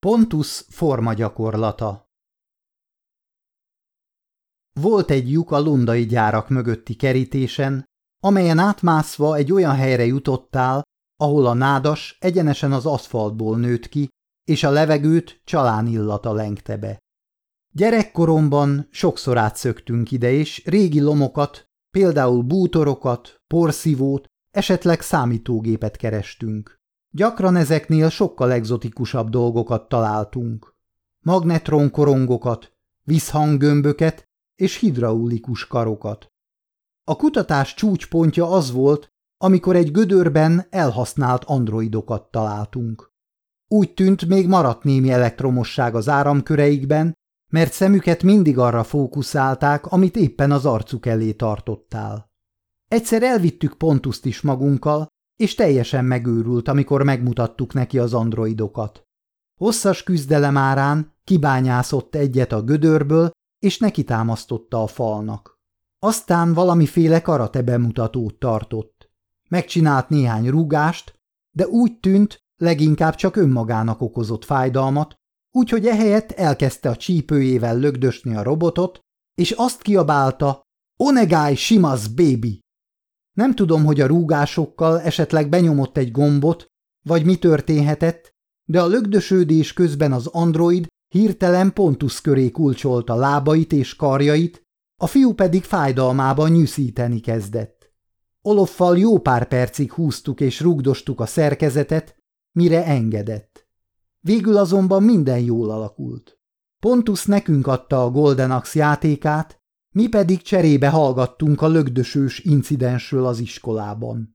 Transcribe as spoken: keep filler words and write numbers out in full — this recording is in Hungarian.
Pontus formagyakorlata. Volt egy lyuk a lundai gyárak mögötti kerítésen, amelyen átmászva egy olyan helyre jutottál, ahol a nádas egyenesen az aszfaltból nőtt ki, és a levegőt csalán illata lengte be. Gyerekkoromban sokszor átszöktünk ide, és régi lomokat, például bútorokat, porszívót, esetleg számítógépet kerestünk. Gyakran ezeknél sokkal egzotikusabb dolgokat találtunk. Magnetronkorongokat, visszhanggömböket és hidraulikus karokat. A kutatás csúcspontja az volt, amikor egy gödörben elhasznált androidokat találtunk. Úgy tűnt, még maradt némi elektromosság az áramköreikben, mert szemüket mindig arra fókuszálták, amit éppen az arcuk elé tartottál. Egyszer elvittük Pontuszt is magunkkal, és teljesen megőrült, amikor megmutattuk neki az androidokat. Hosszas küzdelem árán kibányászott egyet a gödörből, és nekitámasztotta a falnak. Aztán valamiféle karate bemutatót tartott. Megcsinált néhány rúgást, de úgy tűnt, leginkább csak önmagának okozott fájdalmat, úgyhogy ehelyett elkezdte a csípőjével lögdösni a robotot, és azt kiabálta: "Onegai shimasu, baby!" Nem tudom, hogy a rúgásokkal esetleg benyomott egy gombot, vagy mi történhetett, de a lögdösődés közben az android hirtelen Pontus köré kulcsolta lábait és karjait, a fiú pedig fájdalmában nyűszíteni kezdett. Oloffal jó pár percig húztuk és rugdostuk a szerkezetet, mire engedett. Végül azonban minden jól alakult. Pontus nekünk adta a Golden Axe játékát, mi pedig cserébe hallgattunk a lögdösős incidensről az iskolában.